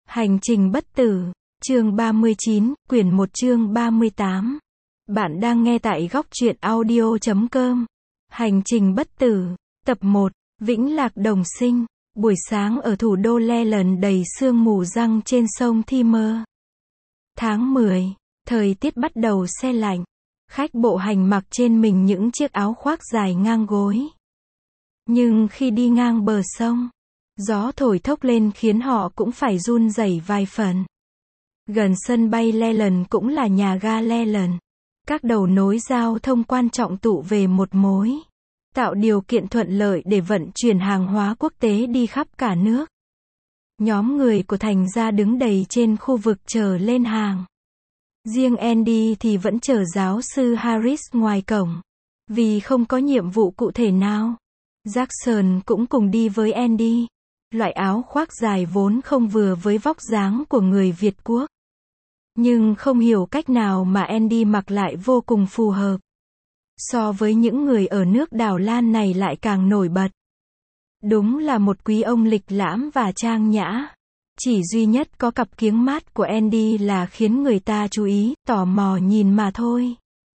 Hành trình bất tử, chương 39, quyển 1 chương 38. Bạn đang nghe tại góc truyện audio.com. Hành trình bất tử, tập 1, Vĩnh Lạc Đồng Sinh. Buổi sáng ở thủ đô Leland đầy sương mù giăng trên sông Thimer. Tháng 10, thời tiết bắt đầu se lạnh. Khách bộ hành mặc trên mình những chiếc áo khoác dài ngang gối. Nhưng khi đi ngang bờ sông, gió thổi thốc lên khiến họ cũng phải run rẩy vài phần. Gần sân bay Leland cũng là nhà ga Leland. Các đầu nối giao thông quan trọng tụ về một mối, tạo điều kiện thuận lợi để vận chuyển hàng hóa quốc tế đi khắp cả nước. Nhóm người của thành gia đứng đầy trên khu vực chờ lên hàng. Riêng Andy thì vẫn chờ giáo sư Harris ngoài cổng, vì không có nhiệm vụ cụ thể nào. Jackson cũng cùng đi với Andy. Loại áo khoác dài vốn không vừa với vóc dáng của người Việt quốc. Nhưng không hiểu cách nào mà Andy mặc lại vô cùng phù hợp. So với những người ở nước Đảo Lan này lại càng nổi bật. Đúng là một quý ông lịch lãm và trang nhã. Chỉ duy nhất có cặp kiếng mát của Andy là khiến người ta chú ý, tò mò nhìn mà thôi.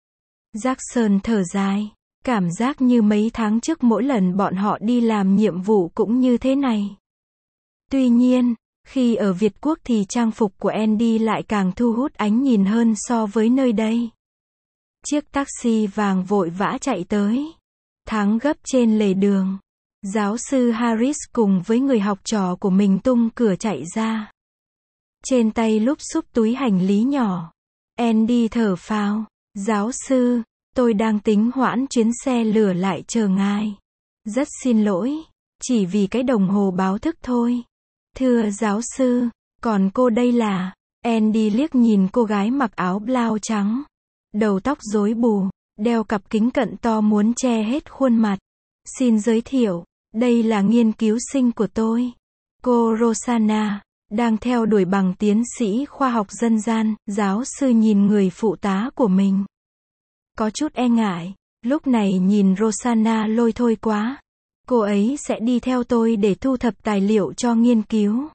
Jackson thở dài. Cảm giác như mấy tháng trước mỗi lần bọn họ đi làm nhiệm vụ cũng như thế này. Tuy nhiên, khi ở Việt Quốc thì trang phục của Andy lại càng thu hút ánh nhìn hơn so với nơi đây. Chiếc taxi vàng vội vã chạy tới. Thắng gấp trên lề đường. Giáo sư Harris cùng với người học trò của mình tung cửa chạy ra. Trên tay lúp xúp túi hành lý nhỏ. Andy thở phào. Giáo sư, tôi đang tính hoãn chuyến xe lửa lại chờ ngài. Rất xin lỗi, chỉ vì cái đồng hồ báo thức thôi. Thưa giáo sư, còn cô đây là... Andy liếc nhìn cô gái mặc áo blau trắng. Đầu tóc rối bù, đeo cặp kính cận to muốn che hết khuôn mặt. Xin giới thiệu, đây là nghiên cứu sinh của tôi. Cô Rosanna, đang theo đuổi bằng tiến sĩ khoa học dân gian. Giáo sư nhìn người phụ tá của mình. Có chút e ngại, lúc này nhìn Rosanna lôi thôi quá. Cô ấy sẽ đi theo tôi để thu thập tài liệu cho nghiên cứu.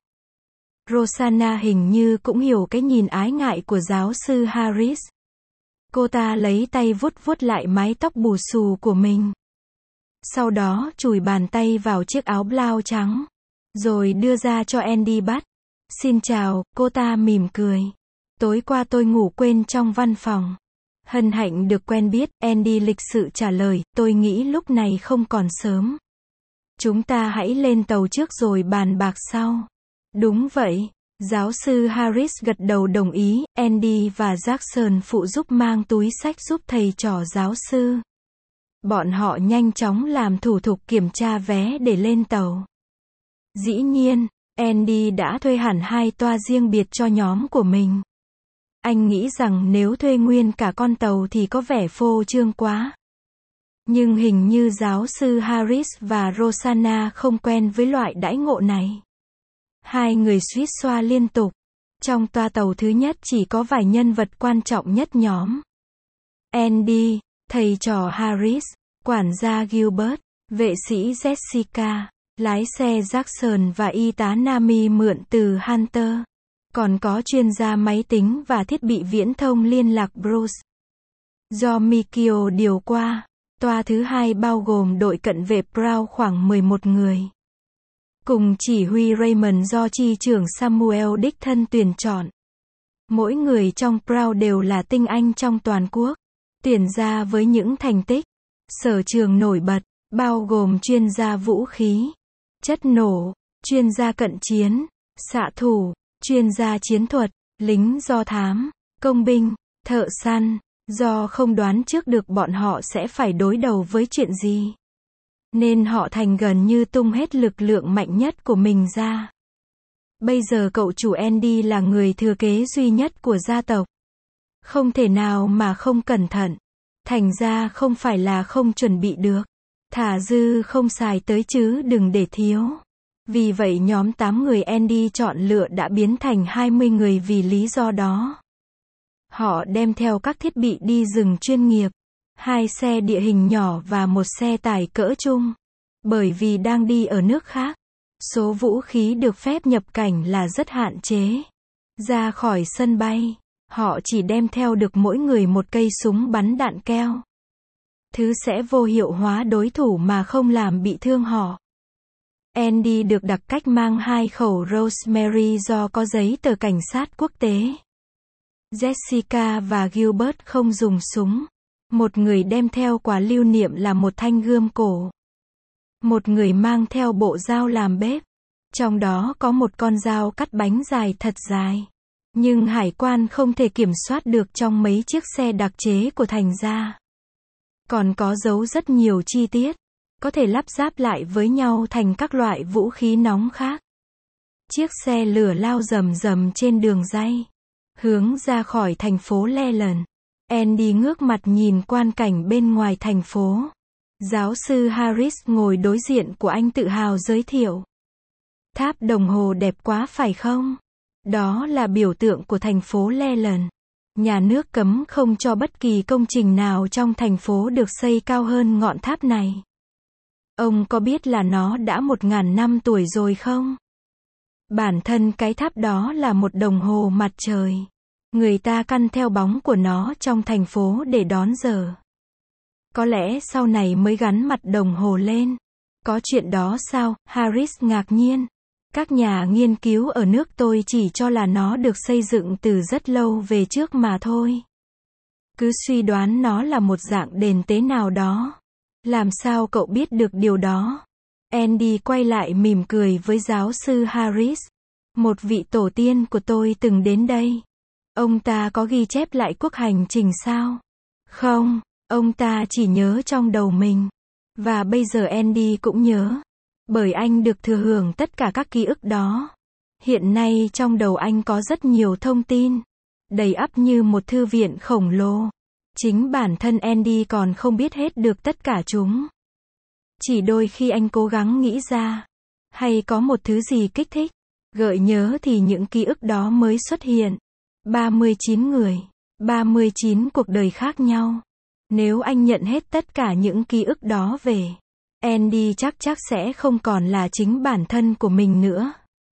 Rosanna hình như cũng hiểu cái nhìn ái ngại của giáo sư Harris. Cô ta lấy tay vuốt vuốt lại mái tóc bù xù của mình. Sau đó chùi bàn tay vào chiếc áo blau trắng. Rồi đưa ra cho Andy bắt. Xin chào, cô ta mỉm cười. Tối qua tôi ngủ quên trong văn phòng. Hân hạnh được quen biết, Andy lịch sự trả lời, tôi nghĩ lúc này không còn sớm. Chúng ta hãy lên tàu trước rồi bàn bạc sau. Đúng vậy. Giáo sư Harris gật đầu đồng ý, Andy và Jackson phụ giúp mang túi xách giúp thầy trò giáo sư. Bọn họ nhanh chóng làm thủ tục kiểm tra vé để lên tàu. Dĩ nhiên, Andy đã thuê hẳn 2 toa riêng biệt cho nhóm của mình. Anh nghĩ rằng nếu thuê nguyên cả con tàu thì có vẻ phô trương quá. Nhưng hình như giáo sư Harris và Rosanna không quen với loại đãi ngộ này. Hai người suýt xoa liên tục. Trong toa tàu thứ nhất chỉ có vài nhân vật quan trọng nhất nhóm. Andy, thầy trò Harris, quản gia Gilbert, vệ sĩ Jessica, lái xe Jackson và y tá Nami mượn từ Hunter. Còn có chuyên gia máy tính và thiết bị viễn thông liên lạc Bruce. Do Mikio điều qua, toa thứ hai bao gồm đội cận vệ Prowl khoảng 11 người. Cùng chỉ huy Raymond do chi trưởng Samuel đích thân tuyển chọn. Mỗi người trong Prowl đều là tinh anh trong toàn quốc. Tuyển ra với những thành tích, sở trường nổi bật, bao gồm chuyên gia vũ khí, chất nổ, chuyên gia cận chiến, xạ thủ, chuyên gia chiến thuật, lính do thám, công binh, thợ săn, do không đoán trước được bọn họ sẽ phải đối đầu với chuyện gì. Nên họ thành gần như tung hết lực lượng mạnh nhất của mình ra. Bây giờ cậu chủ Andy là người thừa kế duy nhất của gia tộc. Không thể nào mà không cẩn thận. Thành ra không phải là không chuẩn bị được. Thả dư không xài tới chứ đừng để thiếu. Vì vậy nhóm 8 người Andy chọn lựa đã biến thành 20 người vì lý do đó. Họ đem theo các thiết bị đi rừng chuyên nghiệp, 2 xe địa hình nhỏ và 1 xe tải cỡ trung. Bởi vì đang đi ở nước khác, Số vũ khí được phép nhập cảnh là rất hạn chế. Ra khỏi sân bay, họ chỉ đem theo được mỗi người một cây súng bắn đạn keo. Thứ sẽ vô hiệu hóa đối thủ mà không làm bị thương họ. Andy được đặc cách mang 2 khẩu Rosemary do có giấy tờ cảnh sát quốc tế. Jessica và Gilbert không dùng súng. Một người đem theo quà lưu niệm là một thanh gươm cổ. Một người mang theo bộ dao làm bếp. Trong đó có một con dao cắt bánh dài thật dài. Nhưng hải quan không thể kiểm soát được trong mấy chiếc xe đặc chế của thành ra. Còn có giấu rất nhiều chi tiết. Có thể lắp ráp lại với nhau thành các loại vũ khí nóng khác. Chiếc xe lửa lao rầm rầm trên đường ray. Hướng ra khỏi thành phố Leland. Andy ngước mặt nhìn quang cảnh bên ngoài thành phố. Giáo sư Harris ngồi đối diện của anh tự hào giới thiệu. Tháp đồng hồ đẹp quá phải không? Đó là biểu tượng của thành phố Leland. Nhà nước cấm không cho bất kỳ công trình nào trong thành phố được xây cao hơn ngọn tháp này. Ông có biết là nó đã 1000 năm tuổi rồi không? Bản thân cái tháp đó là một đồng hồ mặt trời. Người ta căn theo bóng của nó trong thành phố để đón giờ. Có lẽ sau này mới gắn mặt đồng hồ lên. Có chuyện đó sao? Harris ngạc nhiên. Các nhà nghiên cứu ở nước tôi chỉ cho là nó được xây dựng từ rất lâu về trước mà thôi. Cứ suy đoán nó là một dạng đền tế nào đó. Làm sao cậu biết được điều đó? Andy quay lại mỉm cười với giáo sư Harris. Một vị tổ tiên của tôi từng đến đây. Ông ta có ghi chép lại cuộc hành trình sao? Không, ông ta chỉ nhớ trong đầu mình. Và bây giờ Andy cũng nhớ. Bởi anh được thừa hưởng tất cả các ký ức đó. Hiện nay trong đầu anh có rất nhiều thông tin. Đầy ắp như một thư viện khổng lồ. Chính bản thân Andy còn không biết hết được tất cả chúng. Chỉ đôi khi anh cố gắng nghĩ ra. Hay có một thứ gì kích thích. Gợi nhớ thì những ký ức đó mới xuất hiện. 39 người. 39 cuộc đời khác nhau. Nếu anh nhận hết tất cả những ký ức đó về. Andy chắc sẽ không còn là chính bản thân của mình nữa.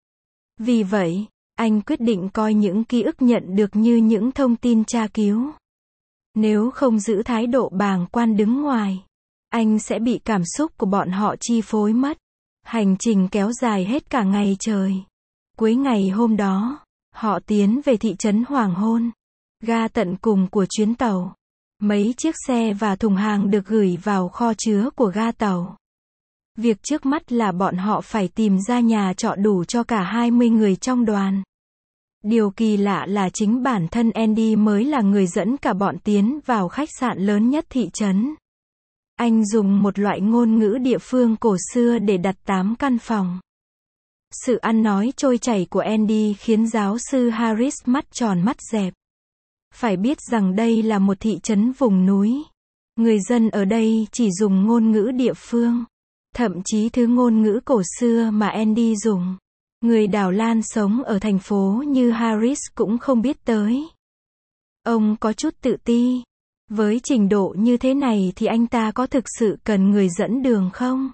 Vì vậy, anh quyết định coi những ký ức nhận được như những thông tin tra cứu. Nếu không giữ thái độ bàng quan đứng ngoài, anh sẽ bị cảm xúc của bọn họ chi phối mất. Hành trình kéo dài hết cả ngày trời. Cuối ngày hôm đó, họ tiến về thị trấn Hoàng Hôn, ga tận cùng của chuyến tàu. Mấy chiếc xe và thùng hàng được gửi vào kho chứa của ga tàu. Việc trước mắt là bọn họ phải tìm ra nhà trọ đủ cho cả 20 người trong đoàn. Điều kỳ lạ là chính bản thân Andy mới là người dẫn cả bọn tiến vào khách sạn lớn nhất thị trấn. Anh dùng một loại ngôn ngữ địa phương cổ xưa để đặt 8 căn phòng. Sự ăn nói trôi chảy của Andy khiến giáo sư Harris mắt tròn mắt dẹt. Phải biết rằng đây là một thị trấn vùng núi. Người dân ở đây chỉ dùng ngôn ngữ địa phương. Thậm chí thứ ngôn ngữ cổ xưa mà Andy dùng. Người Đài Loan sống ở thành phố như Harris cũng không biết tới. Ông có chút tự ti. Với trình độ như thế này thì anh ta có thực sự cần người dẫn đường không?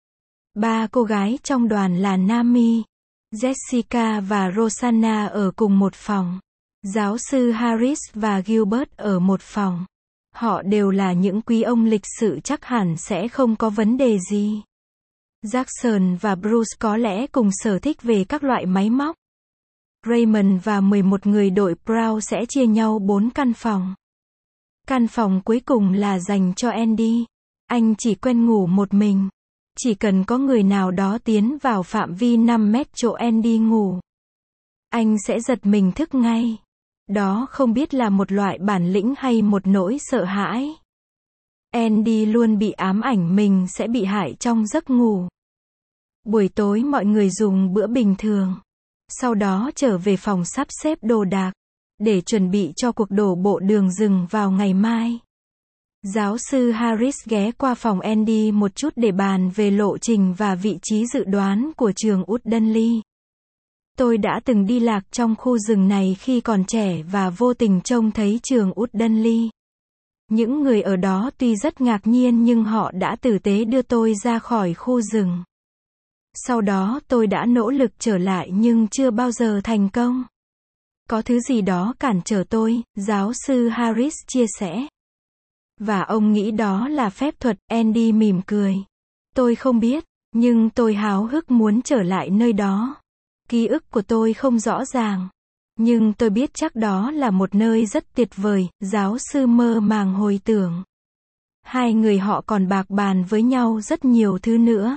3 cô gái trong đoàn là Nami, Jessica và Rosanna ở cùng một phòng. Giáo sư Harris và Gilbert ở một phòng. Họ đều là những quý ông lịch sự, chắc hẳn sẽ không có vấn đề gì. Jackson và Bruce có lẽ cùng sở thích về các loại máy móc. Raymond và 11 người đội Brown sẽ chia nhau 4 căn phòng. Căn phòng cuối cùng là dành cho Andy. Anh chỉ quen ngủ một mình. Chỉ cần có người nào đó tiến vào phạm vi 5 mét chỗ Andy ngủ, anh sẽ giật mình thức ngay. Đó không biết là một loại bản lĩnh hay một nỗi sợ hãi. Andy luôn bị ám ảnh mình sẽ bị hại trong giấc ngủ. Buổi tối mọi người dùng bữa bình thường. Sau đó trở về phòng sắp xếp đồ đạc. Để chuẩn bị cho cuộc đổ bộ đường rừng vào ngày mai. Giáo sư Harris ghé qua phòng Andy một chút để bàn về lộ trình và vị trí dự đoán của trường Woodley. Tôi đã từng đi lạc trong khu rừng này khi còn trẻ và vô tình trông thấy trường Woodley. Những người ở đó tuy rất ngạc nhiên nhưng họ đã tử tế đưa tôi ra khỏi khu rừng. Sau đó tôi đã nỗ lực trở lại nhưng chưa bao giờ thành công. Có thứ gì đó cản trở tôi, giáo sư Harris chia sẻ. Và ông nghĩ đó là phép thuật, Andy mỉm cười. Tôi không biết, nhưng tôi háo hức muốn trở lại nơi đó. Ký ức của tôi không rõ ràng. Nhưng tôi biết chắc đó là một nơi rất tuyệt vời, giáo sư mơ màng hồi tưởng. Hai người họ còn bạc bàn với nhau rất nhiều thứ nữa.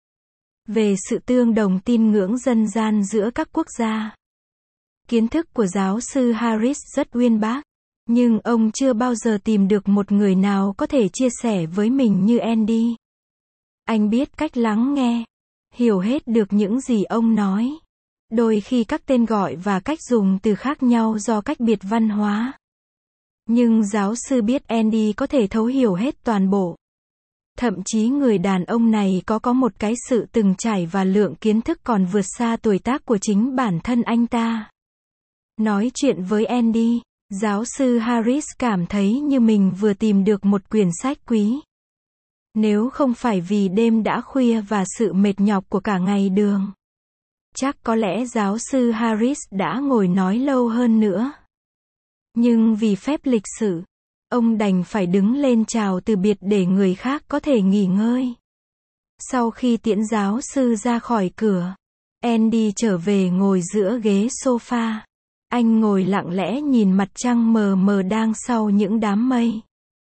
Về sự tương đồng tín ngưỡng dân gian giữa các quốc gia. Kiến thức của giáo sư Harris rất uyên bác. Nhưng ông chưa bao giờ tìm được một người nào có thể chia sẻ với mình như Andy. Anh biết cách lắng nghe. Hiểu hết được những gì ông nói. Đôi khi các tên gọi và cách dùng từ khác nhau do cách biệt văn hóa. Nhưng giáo sư biết Andy có thể thấu hiểu hết toàn bộ. Thậm chí người đàn ông này có một cái sự từng trải và lượng kiến thức còn vượt xa tuổi tác của chính bản thân anh ta. Nói chuyện với Andy, giáo sư Harris cảm thấy như mình vừa tìm được một quyển sách quý. Nếu không phải vì đêm đã khuya và sự mệt nhọc của cả ngày đường, chắc có lẽ giáo sư Harris đã ngồi nói lâu hơn nữa. Nhưng vì phép lịch sự, ông đành phải đứng lên chào từ biệt để người khác có thể nghỉ ngơi. Sau khi tiễn giáo sư ra khỏi cửa, Andy trở về ngồi giữa ghế sofa. Anh ngồi lặng lẽ nhìn mặt trăng mờ mờ đang sau những đám mây.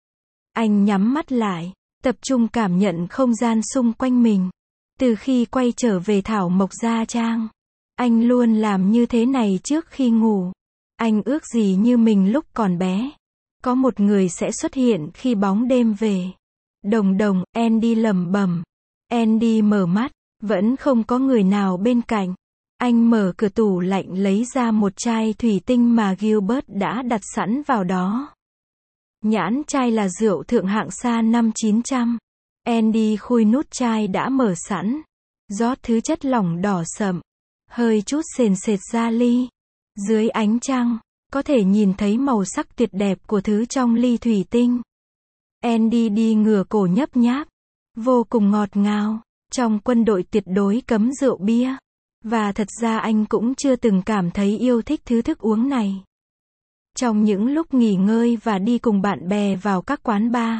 Anh nhắm mắt lại, tập trung cảm nhận không gian xung quanh mình. Từ khi quay trở về Thảo Mộc Gia Trang, anh luôn làm như thế này trước khi ngủ. Anh ước gì như mình lúc còn bé. Có một người sẽ xuất hiện khi bóng đêm về. Đồng đồng, Andy lẩm bẩm. Andy mở mắt, vẫn không có người nào bên cạnh. Anh mở cửa tủ lạnh lấy ra một chai thủy tinh mà Gilbert đã đặt sẵn vào đó. Nhãn chai là rượu thượng hạng xa năm 900. Andy khui nút chai đã mở sẵn. Rót thứ chất lỏng đỏ sậm. Hơi chút sền sệt ra ly. Dưới ánh trăng, có thể nhìn thấy màu sắc tuyệt đẹp của thứ trong ly thủy tinh. Andy đi ngửa cổ nhấp nháp. Vô cùng ngọt ngào. Trong quân đội tuyệt đối cấm rượu bia. Và thật ra anh cũng chưa từng cảm thấy yêu thích thứ thức uống này. Trong những lúc nghỉ ngơi và đi cùng bạn bè vào các quán bar,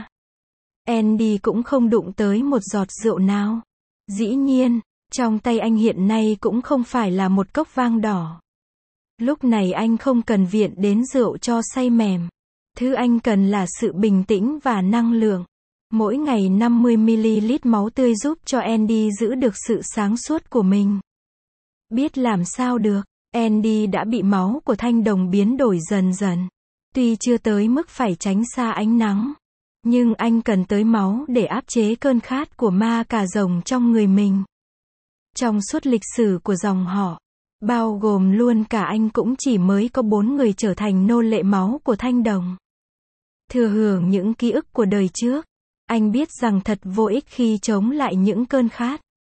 Andy cũng không đụng tới một giọt rượu nào. Dĩ nhiên, trong tay anh hiện nay cũng không phải là một cốc vang đỏ. Lúc này anh không cần viện đến rượu cho say mềm. Thứ anh cần là sự bình tĩnh và năng lượng. Mỗi ngày 50ml máu tươi giúp cho Andy giữ được sự sáng suốt của mình. Biết làm sao được, Andy đã bị máu của thanh đồng biến đổi dần dần. Tuy chưa tới mức phải tránh xa ánh nắng, nhưng anh cần tới máu để áp chế cơn khát của ma cà rồng trong người mình. Trong suốt lịch sử của dòng họ, bao gồm luôn cả anh cũng chỉ mới có 4 người trở thành nô lệ máu của thanh đồng. Thừa hưởng những ký ức của đời trước, anh biết rằng thật vô ích khi chống lại những cơn khát.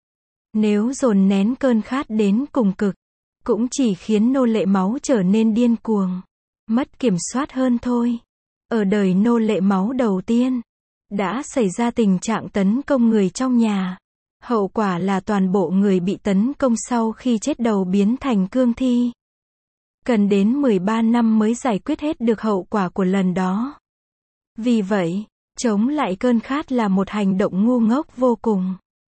Nếu dồn nén cơn khát đến cùng cực, cũng chỉ khiến nô lệ máu trở nên điên cuồng, mất kiểm soát hơn thôi. Ở đời nô lệ máu đầu tiên, đã xảy ra tình trạng tấn công người trong nhà. Hậu quả là toàn bộ người bị tấn công sau khi chết đầu biến thành cương thi. Cần đến 13 năm mới giải quyết hết được hậu quả của lần đó. Vì vậy, chống lại cơn khát là một hành động ngu ngốc vô cùng.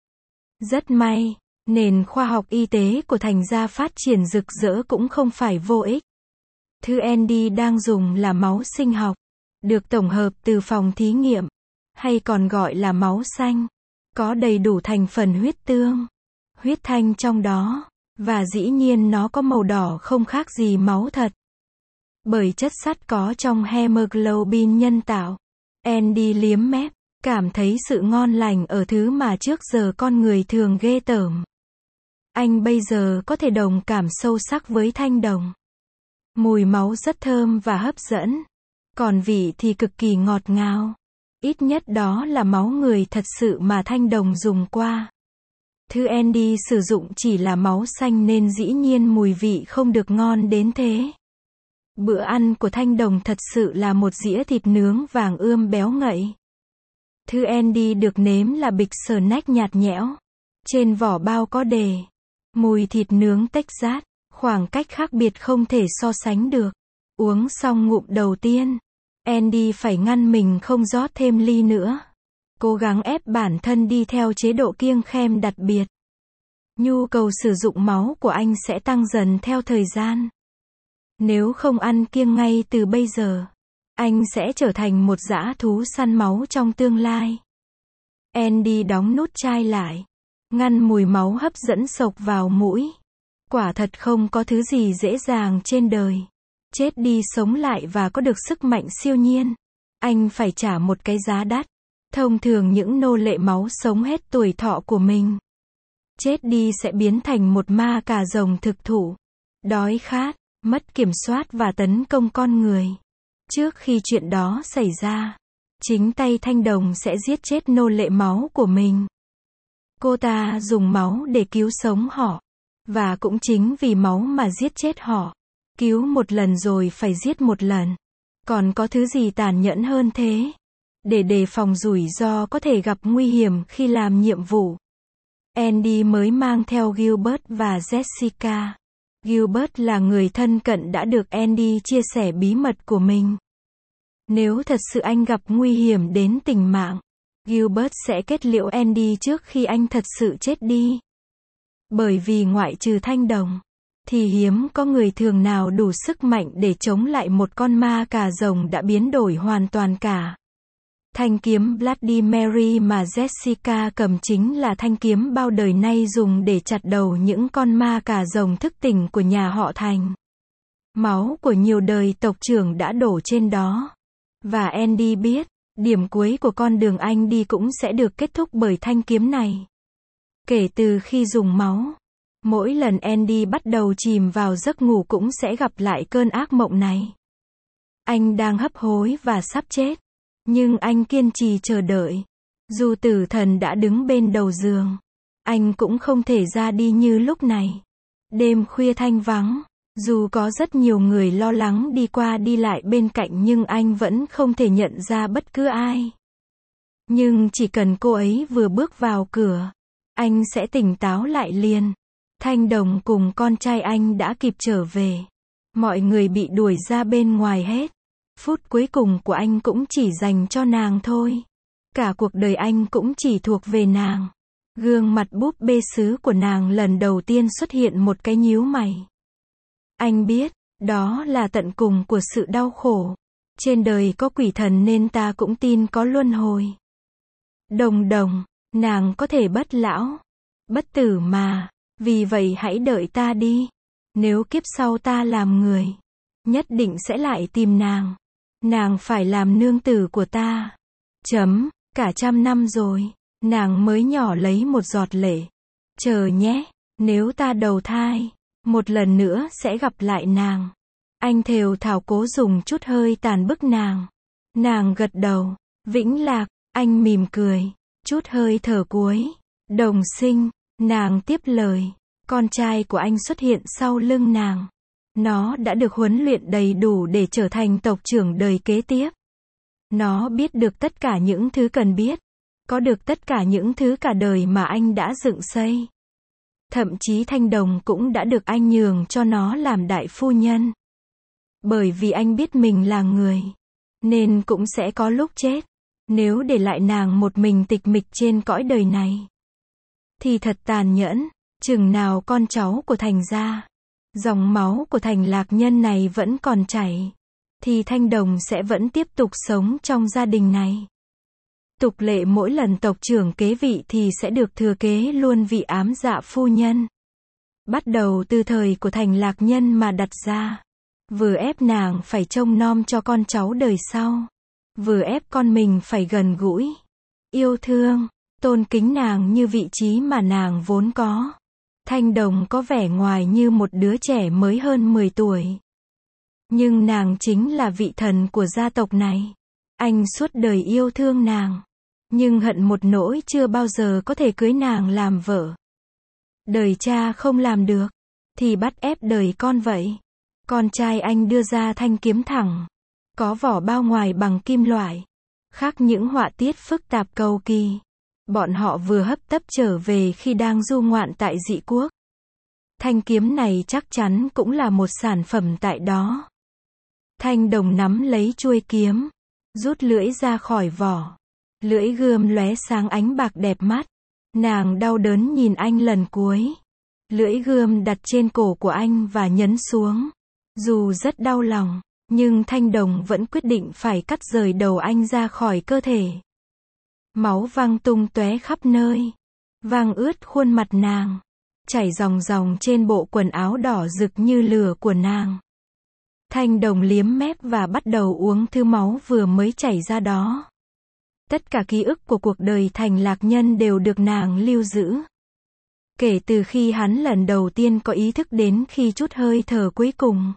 Rất may, nền khoa học y tế của thành gia phát triển rực rỡ cũng không phải vô ích. Thứ Andy đang dùng là máu sinh học, được tổng hợp từ phòng thí nghiệm, hay còn gọi là máu xanh. Có đầy đủ thành phần huyết tương, huyết thanh trong đó, và dĩ nhiên nó có màu đỏ không khác gì máu thật. Bởi chất sắt có trong hemoglobin nhân tạo. Andy liếm mép, cảm thấy sự ngon lành ở thứ mà trước giờ con người thường ghê tởm. Anh bây giờ có thể đồng cảm sâu sắc với thanh đồng. Mùi máu rất thơm và hấp dẫn, còn vị thì cực kỳ ngọt ngào. Ít nhất đó là máu người thật sự mà thanh đồng dùng qua. Thứ Andy sử dụng chỉ là máu xanh nên dĩ nhiên mùi vị không được ngon đến thế. Bữa ăn của thanh đồng thật sự là một dĩa thịt nướng vàng ươm béo ngậy. Thứ Andy được nếm là bịch snack nhạt nhẽo. Trên vỏ bao có đề mùi thịt nướng Texas, khoảng cách khác biệt không thể so sánh được. Uống xong ngụm đầu tiên, Andy phải ngăn mình không rót thêm ly nữa. Cố gắng ép bản thân đi theo chế độ kiêng khem đặc biệt. Nhu cầu sử dụng máu của anh sẽ tăng dần theo thời gian. Nếu không ăn kiêng ngay từ bây giờ, anh sẽ trở thành một dã thú săn máu trong tương lai. Andy đóng nút chai lại, ngăn mùi máu hấp dẫn xộc vào mũi. Quả thật không có thứ gì dễ dàng trên đời. Chết đi sống lại và có được sức mạnh siêu nhiên. Anh phải trả một cái giá đắt. Thông thường những nô lệ máu sống hết tuổi thọ của mình. Chết đi sẽ biến thành một ma cà rồng thực thụ. Đói khát, mất kiểm soát và tấn công con người. Trước khi chuyện đó xảy ra, chính tay Thanh Đồng sẽ giết chết nô lệ máu của mình. Cô ta dùng máu để cứu sống họ. Và cũng chính vì máu mà giết chết họ. Cứu một lần rồi phải giết một lần. Còn có thứ gì tàn nhẫn hơn thế? Để đề phòng rủi ro có thể gặp nguy hiểm khi làm nhiệm vụ, Andy mới mang theo Gilbert và Jessica. Gilbert là người thân cận đã được Andy chia sẻ bí mật của mình. Nếu thật sự anh gặp nguy hiểm đến tính mạng, Gilbert sẽ kết liễu Andy trước khi anh thật sự chết đi. Bởi vì ngoại trừ Thanh Đồng, thì hiếm có người thường nào đủ sức mạnh để chống lại một con ma cà rồng đã biến đổi hoàn toàn cả. Thanh kiếm Bloody Mary mà Jessica cầm chính là thanh kiếm bao đời nay dùng để chặt đầu những con ma cà rồng thức tỉnh của nhà họ Thành. Máu của nhiều đời tộc trưởng đã đổ trên đó. Và Andy biết, điểm cuối của con đường anh đi cũng sẽ được kết thúc bởi thanh kiếm này. Kể từ khi dùng máu, mỗi lần Andy bắt đầu chìm vào giấc ngủ cũng sẽ gặp lại cơn ác mộng này. Anh đang hấp hối và sắp chết. Nhưng anh kiên trì chờ đợi. Dù tử thần đã đứng bên đầu giường, anh cũng không thể ra đi như lúc này. Đêm khuya thanh vắng, dù có rất nhiều người lo lắng đi qua đi lại bên cạnh nhưng anh vẫn không thể nhận ra bất cứ ai. Nhưng chỉ cần cô ấy vừa bước vào cửa, anh sẽ tỉnh táo lại liền. Thanh Đồng cùng con trai anh đã kịp trở về. Mọi người bị đuổi ra bên ngoài hết. Phút cuối cùng của anh cũng chỉ dành cho nàng thôi. Cả cuộc đời anh cũng chỉ thuộc về nàng. Gương mặt búp bê sứ của nàng lần đầu tiên xuất hiện một cái nhíu mày. Anh biết, đó là tận cùng của sự đau khổ. Trên đời có quỷ thần nên ta cũng tin có luân hồi. Đồng Đồng, nàng có thể bất lão, bất tử mà. Vì vậy hãy đợi ta đi. Nếu kiếp sau ta làm người, nhất định sẽ lại tìm nàng. Nàng phải làm nương tử của ta. Cả 100 năm rồi, nàng mới nhỏ lấy một giọt lệ. Chờ nhé, nếu ta đầu thai, một lần nữa sẽ gặp lại nàng. Anh thều thào cố dùng chút hơi tàn bức nàng. Nàng gật đầu. Vĩnh Lạc, anh mỉm cười. Chút hơi thở cuối. Đồng sinh, nàng tiếp lời. Con trai của anh xuất hiện sau lưng nàng. Nó đã được huấn luyện đầy đủ để trở thành tộc trưởng đời kế tiếp. Nó biết được tất cả những thứ cần biết. Có được tất cả những thứ cả đời mà anh đã dựng xây. Thậm chí Thanh Đồng cũng đã được anh nhường cho nó làm đại phu nhân. Bởi vì anh biết mình là người, nên cũng sẽ có lúc chết. Nếu để lại nàng một mình tịch mịch trên cõi đời này, thì thật tàn nhẫn. Chừng nào con cháu của Thành gia, dòng máu của Thành Lạc Nhân này vẫn còn chảy, thì Thanh Đồng sẽ vẫn tiếp tục sống trong gia đình này. Tục lệ mỗi lần tộc trưởng kế vị thì sẽ được thừa kế luôn vị ám dạ phu nhân. Bắt đầu từ thời của Thành Lạc Nhân mà đặt ra. Vừa ép nàng phải trông nom cho con cháu đời sau. Vừa ép con mình phải gần gũi, yêu thương, tôn kính nàng như vị trí mà nàng vốn có. Thanh Đồng có vẻ ngoài như một đứa trẻ mới hơn 10 tuổi. Nhưng nàng chính là vị thần của gia tộc này. Anh suốt đời yêu thương nàng. Nhưng hận một nỗi chưa bao giờ có thể cưới nàng làm vợ. Đời cha không làm được, thì bắt ép đời con vậy. Con trai anh đưa ra thanh kiếm thẳng. Có vỏ bao ngoài bằng kim loại. Khác những họa tiết phức tạp cầu kỳ. Bọn họ vừa hấp tấp trở về khi đang du ngoạn tại dị quốc. Thanh kiếm này chắc chắn cũng là một sản phẩm tại đó. Thanh Đồng nắm lấy chuôi kiếm, rút lưỡi ra khỏi vỏ. Lưỡi gươm lóe sáng ánh bạc đẹp mắt. Nàng đau đớn nhìn anh lần cuối. Lưỡi gươm đặt trên cổ của anh và nhấn xuống. Dù rất đau lòng, nhưng Thanh Đồng vẫn quyết định phải cắt rời đầu anh ra khỏi cơ thể. Máu văng tung tóe khắp nơi, văng ướt khuôn mặt nàng, chảy ròng ròng trên bộ quần áo đỏ rực như lửa của nàng. Thanh Đồng liếm mép và bắt đầu uống thứ máu vừa mới chảy ra đó. Tất cả ký ức của cuộc đời Thành Lạc Nhân đều được nàng lưu giữ. Kể từ khi hắn lần đầu tiên có ý thức đến khi chút hơi thở cuối cùng.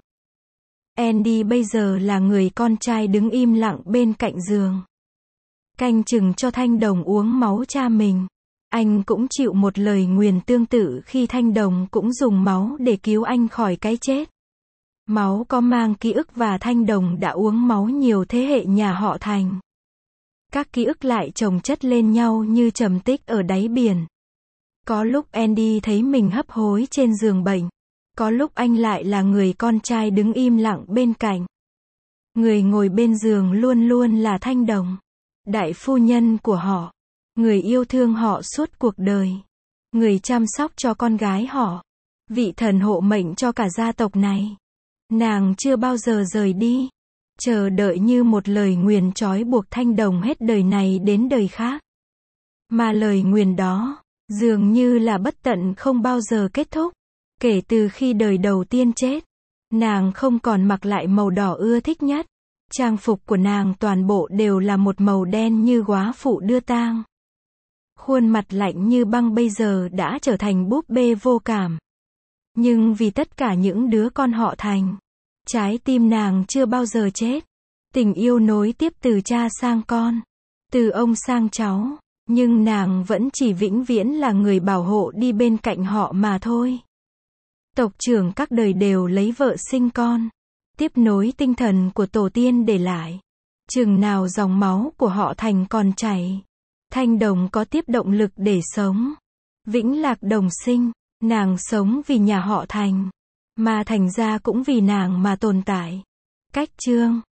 Andy bây giờ là người con trai đứng im lặng bên cạnh giường. Canh chừng cho Thanh Đồng uống máu cha mình. Anh cũng chịu một lời nguyền tương tự khi Thanh Đồng cũng dùng máu để cứu anh khỏi cái chết. Máu có mang ký ức và Thanh Đồng đã uống máu nhiều thế hệ nhà họ Thành. Các ký ức lại chồng chất lên nhau như trầm tích ở đáy biển. Có lúc Andy thấy mình hấp hối trên giường bệnh. Có lúc anh lại là người con trai đứng im lặng bên cạnh. Người ngồi bên giường luôn luôn là Thanh Đồng. Đại phu nhân của họ. Người yêu thương họ suốt cuộc đời. Người chăm sóc cho con gái họ. Vị thần hộ mệnh cho cả gia tộc này. Nàng chưa bao giờ rời đi. Chờ đợi như một lời nguyền trói buộc Thanh Đồng hết đời này đến đời khác. Mà lời nguyền đó, dường như là bất tận không bao giờ kết thúc. Kể từ khi đời đầu tiên chết, nàng không còn mặc lại màu đỏ ưa thích nhất. Trang phục của nàng toàn bộ đều là một màu đen như góa phụ đưa tang. Khuôn mặt lạnh như băng bây giờ đã trở thành búp bê vô cảm. Nhưng vì tất cả những đứa con họ Thành, trái tim nàng chưa bao giờ chết. Tình yêu nối tiếp từ cha sang con, từ ông sang cháu, nhưng nàng vẫn chỉ vĩnh viễn là người bảo hộ đi bên cạnh họ mà thôi. Tộc trưởng các đời đều lấy vợ sinh con, tiếp nối tinh thần của tổ tiên để lại. Chừng nào dòng máu của họ Thành còn chảy, Thanh Đồng có tiếp động lực để sống. Vĩnh Lạc đồng sinh, nàng sống vì nhà họ Thành, mà Thành gia cũng vì nàng mà tồn tại. Cách chương